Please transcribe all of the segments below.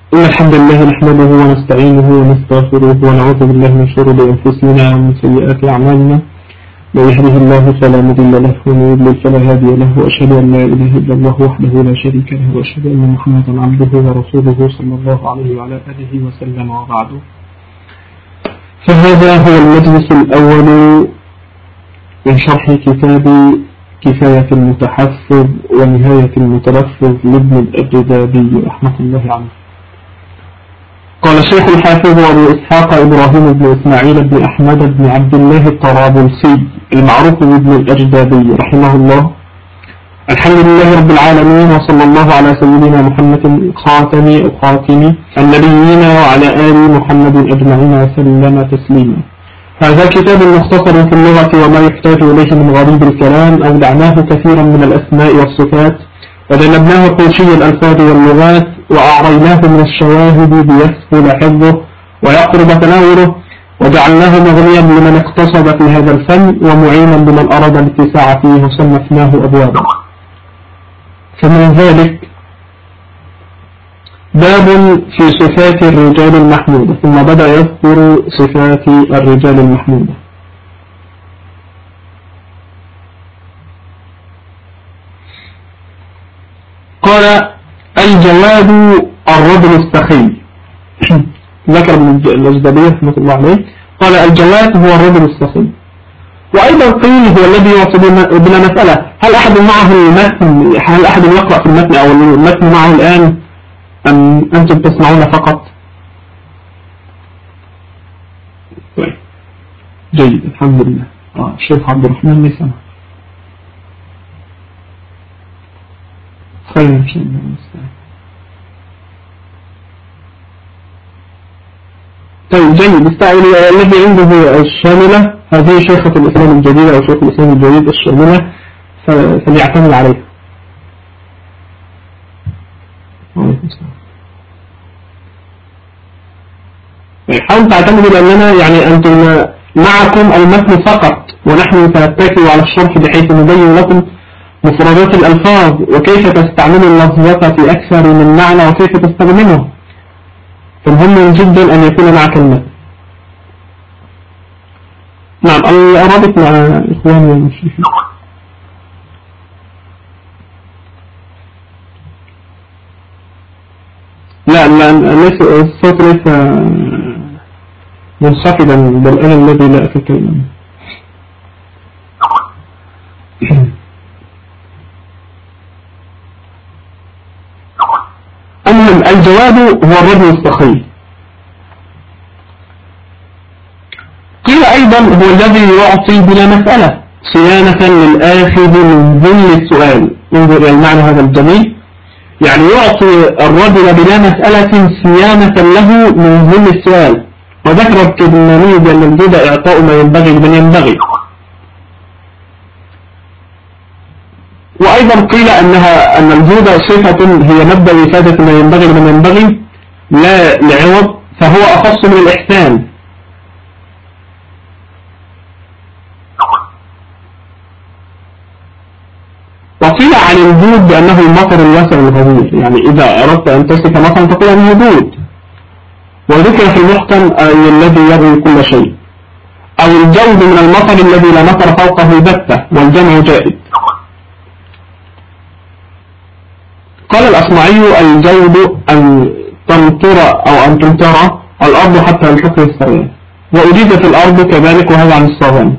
إن الحمد لله نحمده ونستعينه ونستغفره ونعوذ بالله من شرور أنفسنا ومن سيئات أعمالنا. من يهده الله فلا مضل له ومن يضلل فلا هادي له، وأشهد أن لا إله إلا الله وحده لا شريك له، وأشهد أن محمدا عبده ورسوله صلى الله عليه وعلى آله وسلم. وبعد، فهذا هو المجلس الأول من شرح كتاب كفاية المتحفظ ونهاية المتلفظ لابن الأجدادي رحمة الله عليه. قال الشيخ الحافظ أبو إسحاق إبراهيم بن إسماعيل بن أحمد بن عبد الله الطرابلسي المعروف بابن الأجدادي رحمه الله: الحمد لله رب العالمين، وصلى الله على سيدنا محمد خاتم النبيين وعلى آل محمد أجمعين وسلم تسليما. هذا كتاب مختصر في اللغة وما يحتاج إليه من غريب الكلام. أودعناه كثيرا من الأسماء والصفات، وجنبناه حوشي الألفاظ واللغات، وأعريناه من الشواهد ليسهل حفظه ويقرب تناوله، وجعلناه مغنيا لمن اقتصد في هذا الفن ومعينا لمن أراد الاتساع فيه، وصنفناه أبوابا. فمن ذلك باب في صفات الرجال المحمودة، ثم بدأ يذكر صفات الرجال المحمودة. قال: الجواد الرجل السخي. ذكر ابن الأجدادي رحمة الله عليه، قال: الجواد هو الرجل السخي. وأيضا قيل هو الذي يعطي بلا مسألة. هل أحد معه المتن؟ هل أحد يقرأ في المتن أو المتن معه الآن، أم أنتم تسمعون فقط؟ جيد، الحمد لله. الشيخ عبد الرحمن ليس معه. خير إن شاء الله. طيب جيد. الذي عنده الشاملة، هذه شيخة الإسلام الجديدة أو شيخ الإسلام الجديد الشاملة، فليعتمد عليها. حاول تعتمدوا، لأننا يعني أنتم معكم المتن فقط، ونحن سنتكي على الشرح بحيث نبين لكم مفردات الألفاظ وكيف تستعمل اللفظة في أكثر من معنى وكيف تستخدمه. فمهم جدا أن يكون معك المتن. نعم، الرابط مع إخواني والمشركين. لا ليس الصوت ليس منخفضا، بل أنا الذي لا أتكلم. المهم، الجواد هو الرجل السخي. قيل أيضا هو الذي يعطي بلا مسألة، صيانة للآخذ من ذل السؤال. انظر إلى المعنى هذا الجميل، يعني يعطي الرجل بلا مسألة صيانة له من ذل السؤال. وذكر الكدماني بأن الجود إعطاء ما ينبغي لمن ينبغي. وأيضا قيل أن الجود صفة هي مبدأ إفادة ما ينبغي لمن ينبغي لا لعوض، فهو أخص من الإحسان. وقيل عن الجود بأنه المطر الواسع الغزير، يعني إذا أردت أن تصف مطر تقول أنه جود. وذكر في المحكم أي الذي يروي كل شيء، أو الجود من المطر الذي لا مطر فوقه بتة، والجمع جائد. قال الأصمعي: الجود أن تمطر أو أن تمطر الأرض حتى الحكم السريع، وأجيزت الأرض كذلك، وهذا عن الصغان.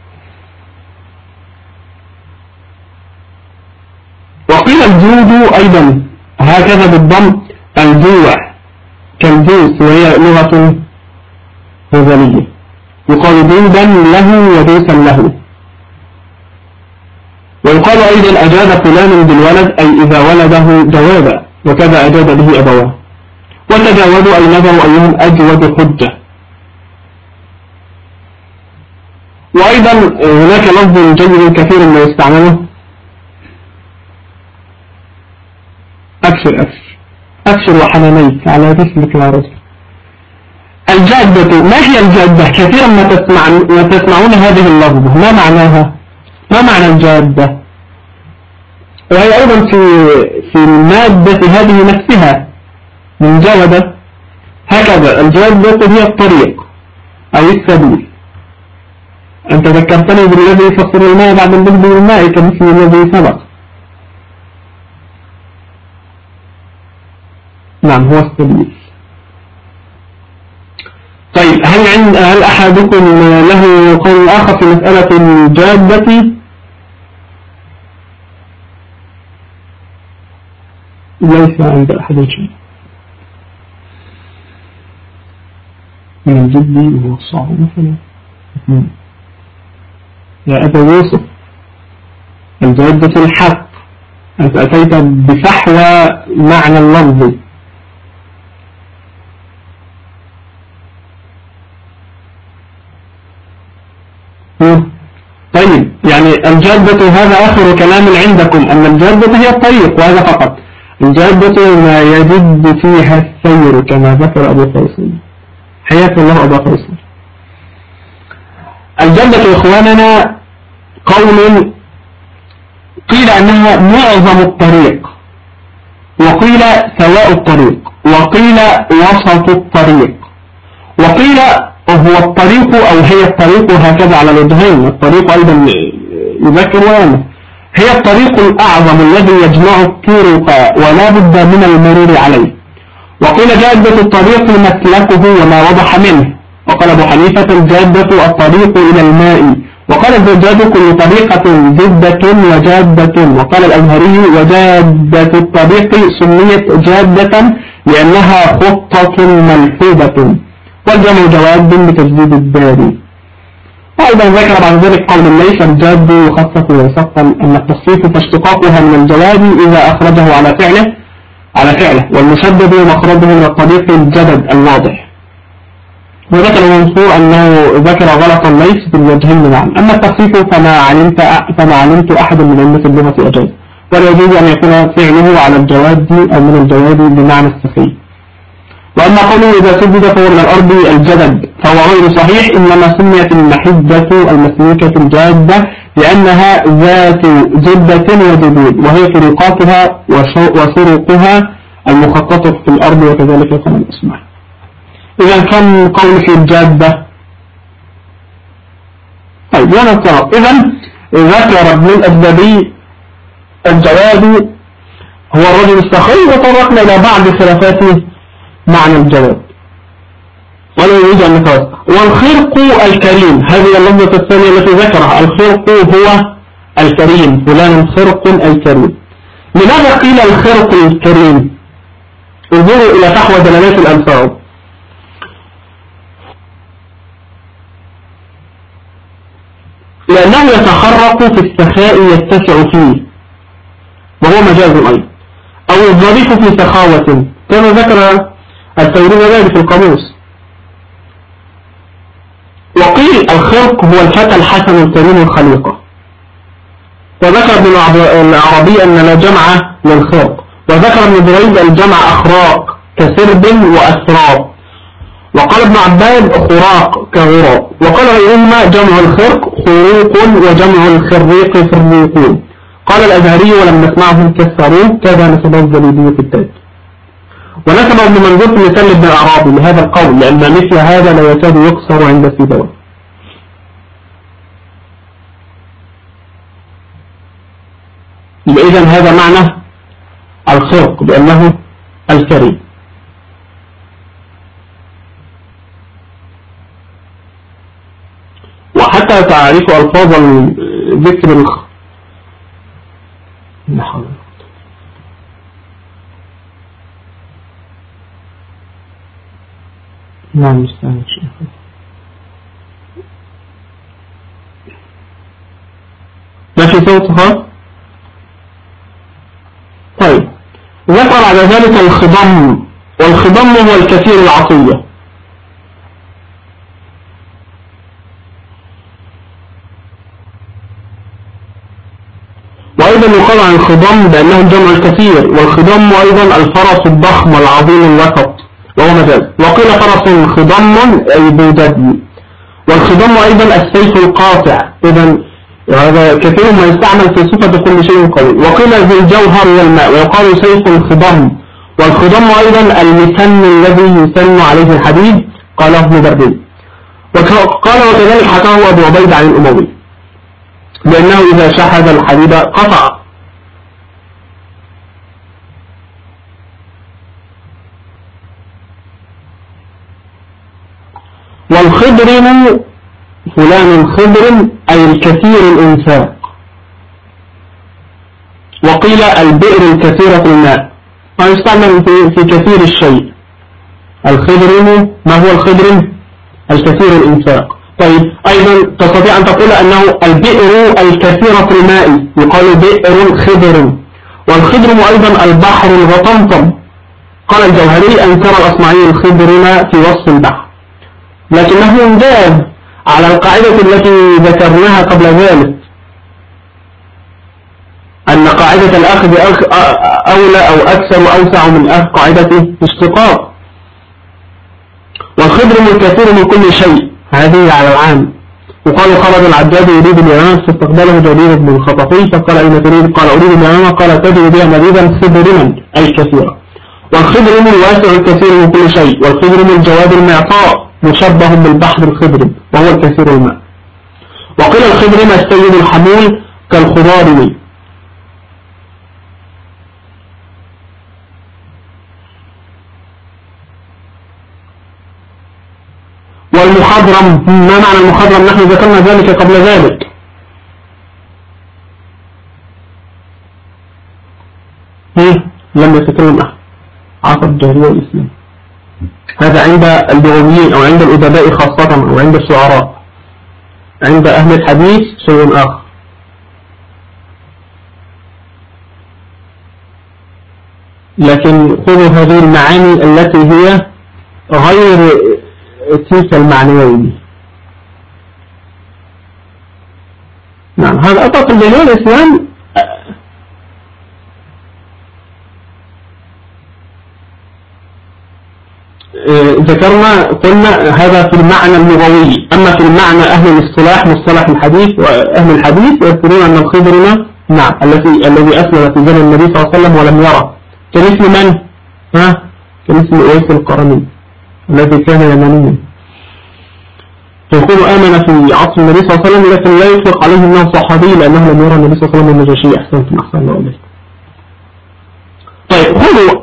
وقيل الجود أيضا هكذا بالضم، الجوع كالجوس، وهي لغة هذلية، يقال جودا له ودوسا له. ويقال أيضا أجاد فلان بالولد، أي إذا ولده جوادا، وكذا أجاد به أبواه. وتجاودوا أي نظروا أيهم أجود حجة. وأيضا هناك لفظ جيد كثير ما يستعمله: أبشر وحنانيك على جسمك يا رجل. الجادة، ما هي الجادة؟ كثيرا ما تسمعون هذه اللفظة، ما معناها؟ ما معنى الجادة؟ وهي أيضا في المادة هذه نفسها من جودة. هكذا الجادة هي الطريق أو السبيل. أنت ذكرتني بالذي يفسر الماء بعد البذل والماء كمثل الذي سبق. نعم هو السبيل. طيب هل أحدكم له قول آخر في مسألة الجادة؟ ليس عند أحد شيء من الجد وهو الصعب مثلا. يا أبا يوسف الجادة الحق، أنت أتيت بفحوى معنى اللفظ. طيب يعني الجادة هذا آخر كلام عندكم أن الجادة هي الطريق وهذا فقط. الجادة ما يجد فيها السير كما ذكر أبو فيصل. حياك الله أبا فيصل. الجادة إخواننا قول قيل أنها معظم الطريق، وقيل سواء الطريق، وقيل وسط الطريق، وقيل هو الطريق أو هي الطريق، هكذا على الوجهين. الطريق أيضا يذكر ويانه هي الطريق الأعظم الذي يجمع الطرق ولا بد من المرور عليه. وقيل جادة الطريق مسلكه وما وضح منه. وقال أبو حنيفة الجادة الطريق إلى الماء. وقال الزجاج كل طريقة زبدة وجادة. وقال الأزهري وجادة الطريق سميت جادة لأنها خطة ملحوبة، والجمع جواد بتجديد الدال. وأيضا ذكر بعد ذلك قول الليث الجاد يخصص ويسقط أن التصريف فاشتقاقها من الجواد إذا أخرجه على فعله والمشدد مخرجه من الطريق الجدد الواضح. وذكر المنصور أنه ذكر غلطا ليس في الوجهين معا. أما التصريف فما علمت أحد من أئمة اللغة أجاز، ولا يجوز أن يكون فعله على الجواد أو من الجواد بمعنى السخي. وأما قوله إذا سدد فهو من الأرض الجدد فهو غير صحيح، إنما سميت المحدة المسلوكة الجادة لأنها ذات جدة وجدود، وهي طرقاتها وسرقها المخططة في الأرض، وكذلك كان الأسماء. إذا كم قول في الجادة؟ طيب ونفترض إذن ذكر ابن الأبدبي الجواد هو الرجل السخي، وطرقنا إلى بعض خلافاته معنى الجواد ولا يريد أن نتوسع. والخرق الكريم هذه اللفظة الثانية التي ذكرها، الخرق هو الكريم، فلان خرق الكريم. لماذا قيل الخرق الكريم؟ انظروا إلى فحوى دلالات الألفاظ. لأنه يتخرق في السخاء يتسع فيه، وهو مجاز أيضا، أو الظريف في سخاوة كما ذكر التوريد ذلك في القاموس. وقيل الخرق هو الفتى الحسن الكريم الخليقة. وذكر ابن العربي أن لا جمع للخرق، وذكر ابن دريد الجمع أخراق كسرب وأسراب. وقال ابن عباد خراق كغراء. وقال غيرهما جمع الخرق خروق وجمع الخريق فريقون. قال الأزهري ولم نسمعهم كسروه، كذا نسبه الزبيدي في التاج. ونسبه ابن منذور في مثال ابن الأعرابي لهذا القول، لأن مثل هذا لا يكاد يكسر عند سيبويه. إذن هذا معنى الخرق بأنه الكريم. وحتى تعرف ألفاظ ذكر نعم مستعد شيخ. ما في صوتها؟ طيب ذكر على ذلك الخضم، والخضم هو الكثير العطية. وأيضا يقال عن الخضم بأنه جمع الكثير، والخضم أيضا الفرس الضخم العظيم الوسط وهو مجاز. وقيل فرس خضم أي بودد. والخضم أيضا السيف القاطع، إذن هذا كثير ما يستعمل في صفة كل شيء قوي. وقيل ذي الجوهر والماء، ويقال سيف الخضم. والخضم أيضا المسن الذي يسن عليه الحديد، قاله ابن بردين. قال وكذلك حكاه أبو عبيد عن الأموي لأنه إذا شحذ الحديد قطع. والخضرم فلان خضر أي الكثير الإنفاق، وقيل البئر الكثيرة الماء، ويستعمل في كثير الشيء. الخضرم ما هو الخضرم؟ الكثير الإنفاق. طيب أيضا تستطيع أن تقول أنه البئر الكثيرة الماء، يقال بئر خضر. والخضرم أيضا البحر الغطمطم. قال الجوهري أنكر الأصمعي الخضرم في وصف البحر، لكنه انجاز على القاعدة التي ذكرناها قبل ذلك، أن قاعدة الأخذ أولى أو أكثر وأوسع من قاعدة اشتقاق. والخضرم الكثير من كل شيء، هذه على العام. وقال خرج العجاج يريد اليمامة فاستقبله جرير بن الخطفي فقال أين تريد؟ قال أريد اليمامة. قال تجد بها مزيدا خضرما أي كثيرا. والخضرم الواسع الكثير من كل شيء. والخضرم الجواد المعطاء مشبه بالبحر الخضرم وهو الكثير الماء. وقيل الخضرم السيد الحمول كالخضارم. والمخضرم ما معنى المخضرم؟ نحن ذكرنا ذلك قبل ذلك. لم يتكلم أحد عصر الجاهلية والإسلام. هذا عند اللغويين أو عند الأدباء خاصة أو عند الشعراء. عند أهل الحديث شيء آخر. لكن خذوا هذه المعاني التي هي غير تلك المعنوية. نعم هذا أطلق الجاهلية والإسلام. ذكرنا قلنا هذا في المعنى اللغوي. أما في المعنى أهل الاصطلاح مصطلح الحديث وأهل الحديث يذكرون أن الخضرم نعم الذي أسلم في زمن النبي صلى الله عليه وسلم ولم يرى، كمثل من؟ كمثل أويس القرني الذي كان يمنيا، يقول آمن في عصر النبي صلى الله عليه وسلم لكن لا يطلق عليه أنه صحابي لأنه لم يرى النبي صلى الله عليه وسلم النجاشي. أحسنتم أحسن الله عليكم. طيب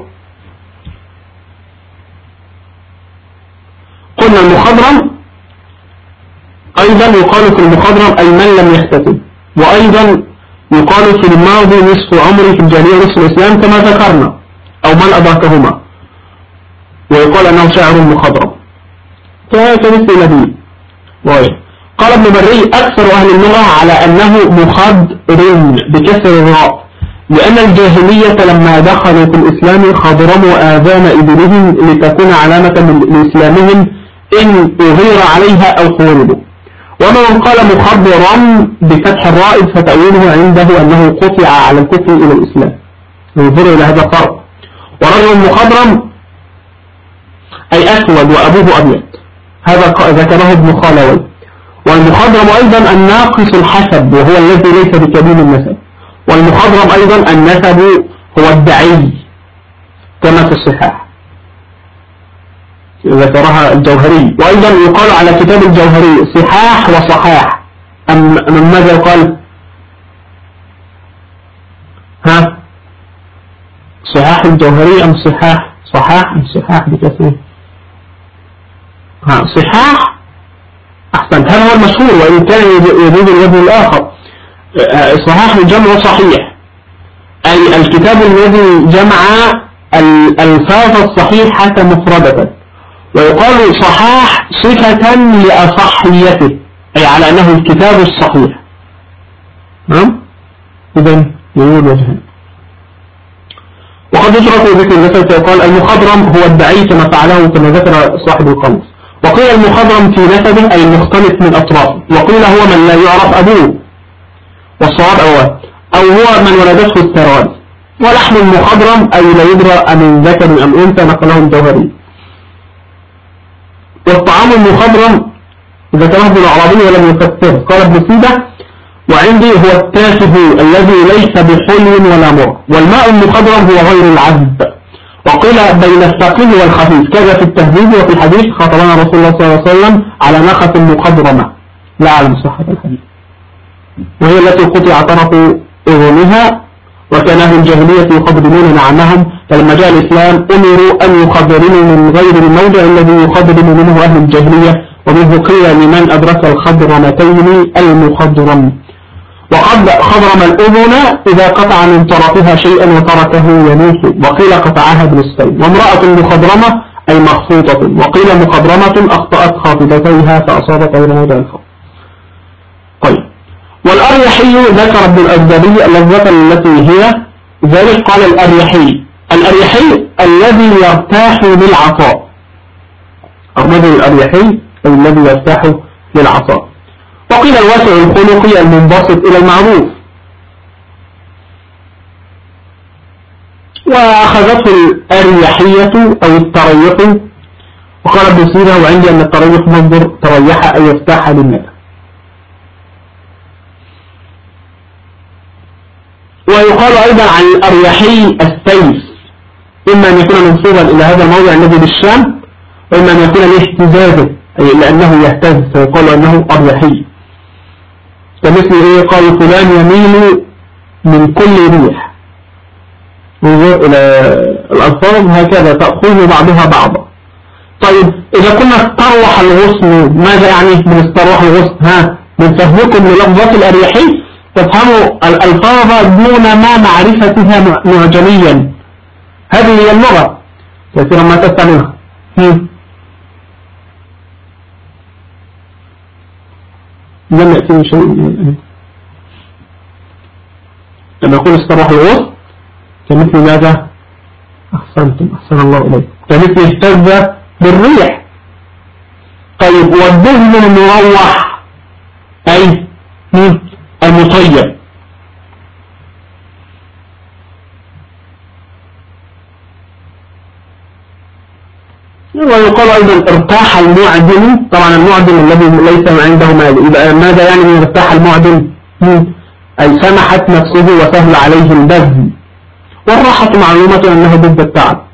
قلنا المخضرم أيضا يقال في المخضرم أي من لم يحتسب، وأيضا يقال في الماضي نصف عمري في الجاهلية نصف الإسلام كما ذكرنا، أو من أدركهما، ويقال أنه شاعر مخضرم كمثل لبيب. قال ابن بري أكثر أهل اللغة على أنه مخضرم بكسر الراء، لأن الجاهلية لما دخلوا في الإسلام خضرموا آذان إبلهم لتكون علامة لإسلامهم إن أغير عليها أو خوردوا. ومن قال مخضرم بفتح الراء فتأويله عنده أنه قطع على الكفر إلى الإسلام. ينظر إلى هذا الفرق. ورجل مخضرم أي أسود وأبوه أبيض، هذا ذكره ابن خالوي. والمخضرم أيضا الناقص الحسب وهو الذي ليس بكبير النسب. والمخضرم أيضا النسب هو الدعي كما في الصحاح ذكرها الجوهري. وأيضا يقال على كتاب الجوهري صحاح وصحاح. من ماذا يقال؟ صحاح الجوهري أم صحاح؟ صحاح أم صحاح بكثير؟ صحاح أحسن. هذا هو المشهور وإن كان يجوز الوجه الآخر. صحاح الجمع صحيح أي الكتاب الذي جمع الألفاظ الصحيحة مفردة. ويقال صحاح صفة لأصحيته أي على أنه الكتاب الصحيح. إذن يقول وجهان. وقد يترك ذكر المثل فيقال المخضرم هو الدعي كما فعله كما ذكر صاحب القاموس. وقيل المخضرم في نسبه أي المختلط من أطرافه. وقيل هو من لا يعرف أبوه، والصواب أو هو من ولدته الثرائي. ولحم المخضرم أي لا يدرى من ذكر أم أنثى نقله الجوهري. والطعام المخضرم ذكره ابن العربي ولم يفسره. قال ابن سيدة وعندي هو التافه الذي ليس بحلو ولا مر. والماء المخضرم هو غير العذب. وقال وقيل بين الثقيل والخفيف، كذا في التهذيب وفي الحديث خطبنا رسول الله صلى الله عليه وسلم على ناقة مخضرمة، لا على صحة الحديث، وهي التي قطع طرف أذنها، وكان أهل الجاهلية يخضرمون نعمهم، فلما جاء الإسلام أمروا أن يخضرموا من غير الموضع الذي يخضرم منه أهل الجاهلية، ومنه قيل لمن أدرك الخضرمتين المخضرم. وقد خضرم الأذن إذا قطع من طرفها شيئا وتركه يموت، وقيل قطعها بالسيف. وامرأة مخضرمة أي مخفوطة، وقيل مخضرمة أخطأت خاطبتيها فأصابت غير موضع الخط. طيب، والأريحي ذكر ابن الأزدبي اللفظة التي هي ذلك، قال الأريحي الذي يرتاح للعطاء، الرجل الأريحي الذي يرتاح للعطاء. وقيل الواسع الخلقي المنبسط إلى المعروف. وأخذته الأريحية أو التريح، وقال ابن سينا وعندي أن التريح مصدر تريح أي يفتح للنفس. ويقال أيضا عن الأريحي السيف، إما أن يكون منصوبا إلى هذا الموضع الذي بالشام، وإما أن يكون لاهتزازه أي لأنه يهتز فيقال أنه أريحي. كمثل إيه؟ قال فلان يميل من كل ريح. نظر إلى الألفاظ هكذا تأخذ بعضها بعضا. طيب، إذا كنا استروح الغصن، ماذا يعني من استروح الغصن؟ من فهمكم للفظة الأريحي تفهموا الألفاظ دون ما معرفتها معجميا. هذه هي اللغة كثيرا ما تستعملها. لم يأتي شيء لما يقول استروح الغصن كمثل ماذا؟ أحسنتم، أحسن الله إليك، كمثل اهتز بالريح. طيب، والدهن المروح أي المطيب. ويقال أيضا ارتاح المعدن، طبعا المعدن الذي ليس عنده مال، يبقى ماذا يعني من ارتاح المعدن؟ أي سمحت نفسه وسهل عليه البذل. والراحة معلومة أنها ضد التعب.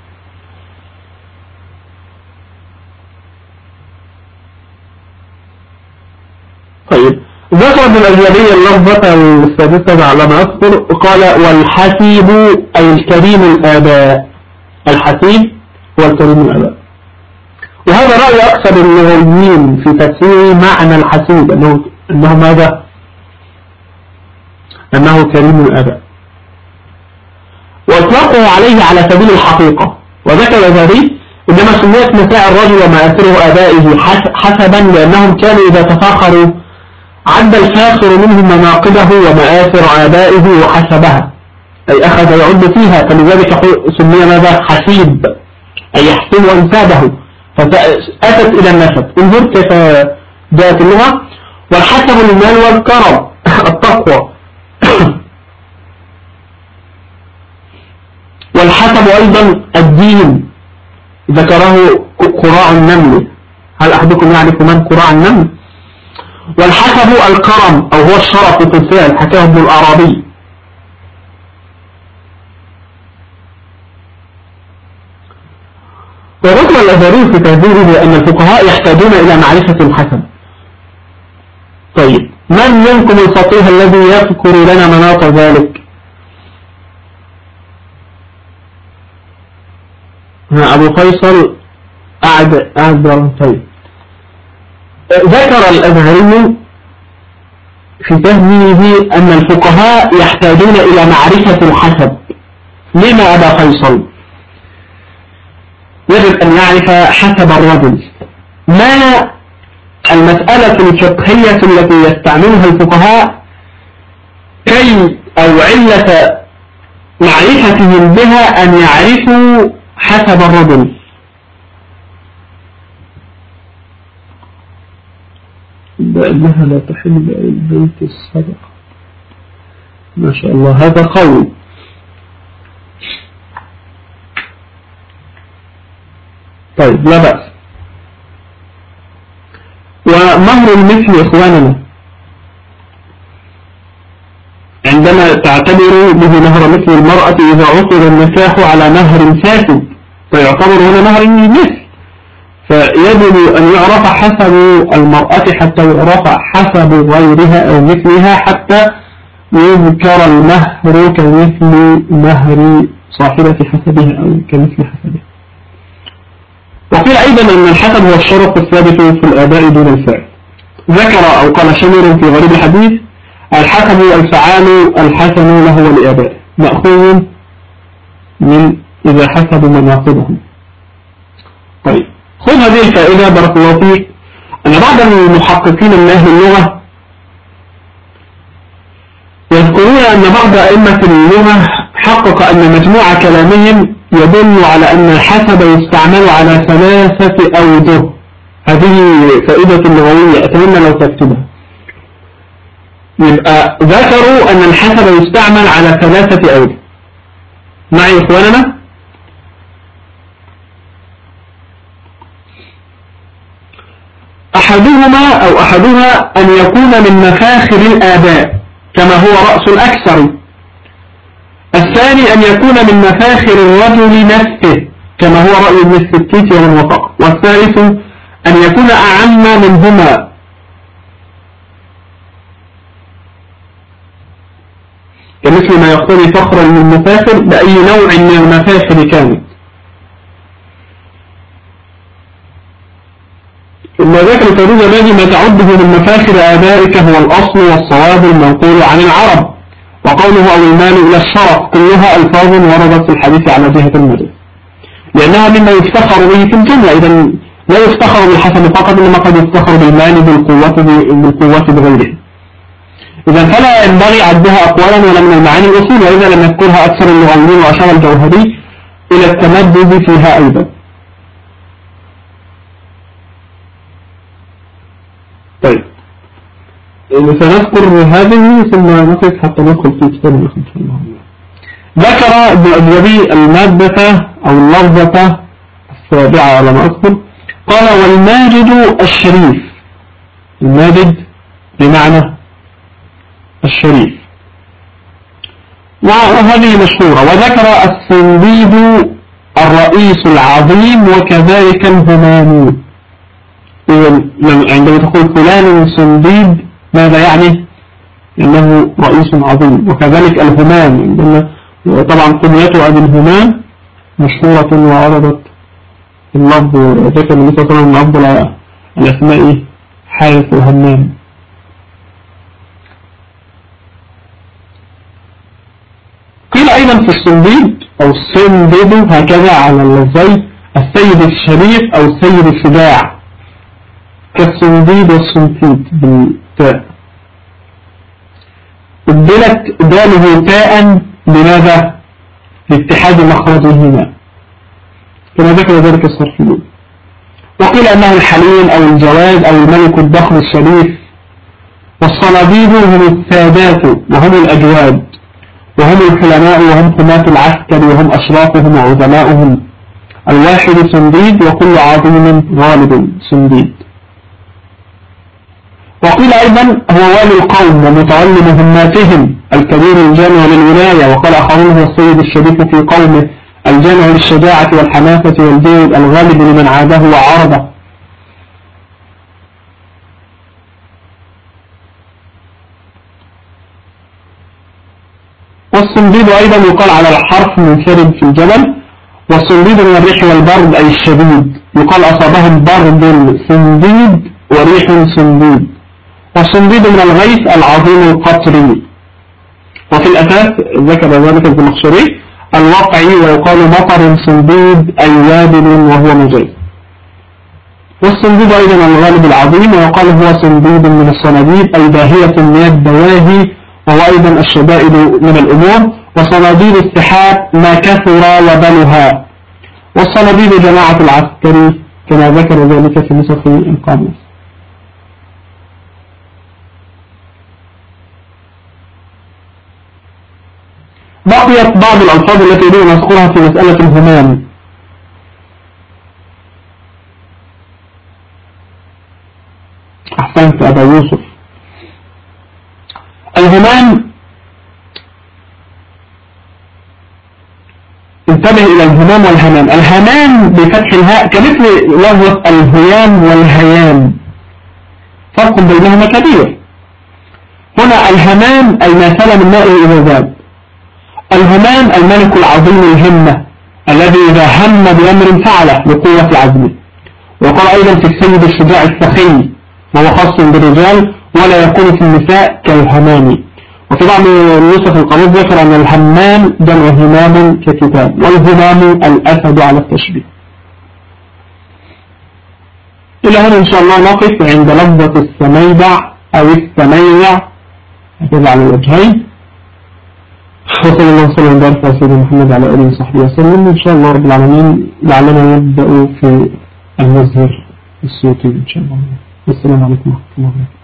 طيب، ذكر ابن الأجنبي اللفظة السادسة على ما أذكر، قال والحسيب أي الكريم الآباء. الحسيب هو الكريم الآباء، وهذا رأي أكثر اللغويين في تفسير معنى الحسيب، أنه ماذا؟ أنه كريم الآباء، وأطلقه عليه على سبيل الحقيقة. وذكر ذلك إنما سميت نساء الرجل ومآثره آبائه حسبا لأنهم كانوا إذا تفاخروا عد الفاخر منهم مناقبه ومآثر آبائه وحسبها، أي أخذ يعد فيها، فلذلك سمي ماذا؟ حسيب، أي يحسب أنسابه، فأتت إلى النسب. انظر كيف جاءت اللغة. والحسب المال والكرم التقوى. والحسب أيضا الدين، ذكره قراع النمل. هل أحدكم يعرف من قراع النمل؟ والحسب الكرم أو هو الشرف في الفعل، حكاه ابن الأعرابي. وذكر الأزهري في تهذيبه أن الفقهاء يحتاجون إلى معرفة الحسب. طيب، من منكم الفقيه الذي يذكر لنا مناط ذلك؟ أبو فيصل قاعد. طيب، ذكر الأزهري في تهذيبه أن الفقهاء يحتاجون إلى معرفة الحسب. لما أبا فيصل؟ يجب أن يعرف حسب الرجل. ما المسألة الفقهية التي يستعملها الفقهاء كي أو علة معرفتهم بها أن يعرفوا حسب الرجل؟ بأنها لا تحل البيت الصدقة. ما شاء الله، هذا قول. طيب، لا بأس. ومهر المثل إخواننا عندما تعتبر به مهر مثل المرأة إذا عقد النكاح على مهر فاسد فيعتبر هنا نهر المثل، فيجب أن يعرف حسب المرأة حتى يعرف حسب غيرها أو مثلها حتى يذكر المهر كمثل مهر صاحبة حسبها أو كمثل حسبها. وقيل أيضا أن الحسب هو الشرط الثابت في الآباء دون الفعل. ذكر أو قال شمر في غريب الحديث: الحسب الفعال الحسن له والآباء، مأخوذ من إذا حسبوا مناقبهم. طيب، خذ هذه الفائدة بارك الله فيك، أن بعض المحققين من أهل اللغة يذكرون أن بعض أئمة اللغة حقق أن مجموع كلامهم يدل على أن الحسب يستعمل على 3 أوجه. هذه فائدة لغوية أتمنى لو تكتبها. يبقى ذكروا أن الحسب يستعمل على 3 أوجه. معي إخواننا؟ أحدها أن يكون من مفاخر الآباء كما هو رأس الأكثر. الثاني أن يكون من مفاخر الرجل نفسه كما هو رأي ابن السكيت ومن وفق. والثالث أن يكون أعم منهما كمثل ما يقتضي فخرا من المفاخر بأي نوع من المفاخر كانت. ثم ذكر تروج الذي ما تعده من مفاخر آبائك هو الأصل والصواب المنقول عن العرب، وقوله أو المال إلى الشرف كلها ألفاظ وردت في الحديث على جهة المدى، لأنها مما يفتخر به في الجملة. إذا لا يفتخر بالحسب فقط، إنما قد يفتخر بالمال بالقوة بغيره. إذا فلا ينبغي عدها أقوالا ولا من المعاني الأصول، وإذا لم يذكرها أكثر اللغويين وأشار الجوهري إلى التمدد فيها أيضا. طيب، سنذكر هذه ثم نقف حتى ندخل في كتاب إن شاء الله. ذكر ابن أبي المادة أو اللفظة 7 على ما أذكر، قال: والماجد الشريف. الماجد بمعنى الشريف، وهذه مشهورة. وذكر الصنديد الرئيس العظيم وكذلك الهمام. عندما تقول فلان صنديد ماذا يعني؟ إنه رئيس عظيم. وكذلك الهمام، طبعا قنيته أبي الهمام مشهورة وعرضت اللفظ. ذكر النبي صلى الله عليه وسلم أفضل الأسماء حارث وهمام. قيل أيضا في الصنديد أو الصنديد هكذا على اللفظين: السيد الشريف أو السيد الشجاع، كالصنديد والصنفيد بالتاء. أبدلت داله تاء لماذا؟ لاتحاد مخرجهما كما ذكر ذلك الصرفيون. وقيل أنه الحليم أو الجواد أو الملك الضخم الشريف. والصناديد هم السادات وهم الأجواد، وهم الحلماء وهم حماة العسكر وهم أشرافهم وعظماؤهم. الواحد صنديد وكل عظيم غالب صنديد. وقيل أيضا هو والي القوم ومتولي مهماتهم، الكبير الجامع للولاية. وقال آخرون هو السيد الشريف في قومه، الجامع للشجاعة والحماسة والجود، الغالب لمن عاده وعارضه. والصنديد أيضا يقال على الحرف منفرد في الجبل. والصنديد من الريح والبرد أي الشديد، يقال أصابهم برد صنديد وريح صنديد. والصنديد من الغيث العظيم القطري. وفي الأساس ذكر ذلك الزمخشري الواقعي، ويقال مطر صنديد أي وابل وهو مجاز. والصنديد أيضا الغالب العظيم، ويقال هو صنديد من الصناديد أي باهية من الدواهي، وهو أيضا الشدائد من الأمور. وصناديد السحاب ما كثر وبلها. والصناديد جماعة العسكري كما ذكر ذلك في نسخ القاموس. بقيت بعض الألفاظ التي يريد نذكرها في مسألة الهمام. أحسنت أبا يوسف. الهمام انتبه إلى الهمام والهمام. الهمام بفتح الهاء كمثل لفظة الهيام والهيام، فرق بينهما كبير. هنا الهمام أي ما سال من مائه إذا ذاب. الهمام الملك العظيم الهمة الذي إذا هم بأمر فعله لقوة عزمه. وقال أيضا في السيد الشجاع السخي وهو خاص بالرجال ولا يكون في النساء كالهمام. وفي بعض النسخ القاموس ذكر أن الهمام جمع همام ككتاب، والهمام الأسد على التشبيه. إلى هنا إن شاء الله نقف عند لفظة السميدع أو السميع هكذا على الوجهين. وصلى الله وسلم وبارك على سيدنا محمد على آله وصحبه وسلم. إن شاء الله رب العالمين لعلنا نبدأ في المزهر الصوتي إن شاء الله. والسلام عليكم ورحمة الله وبركاته.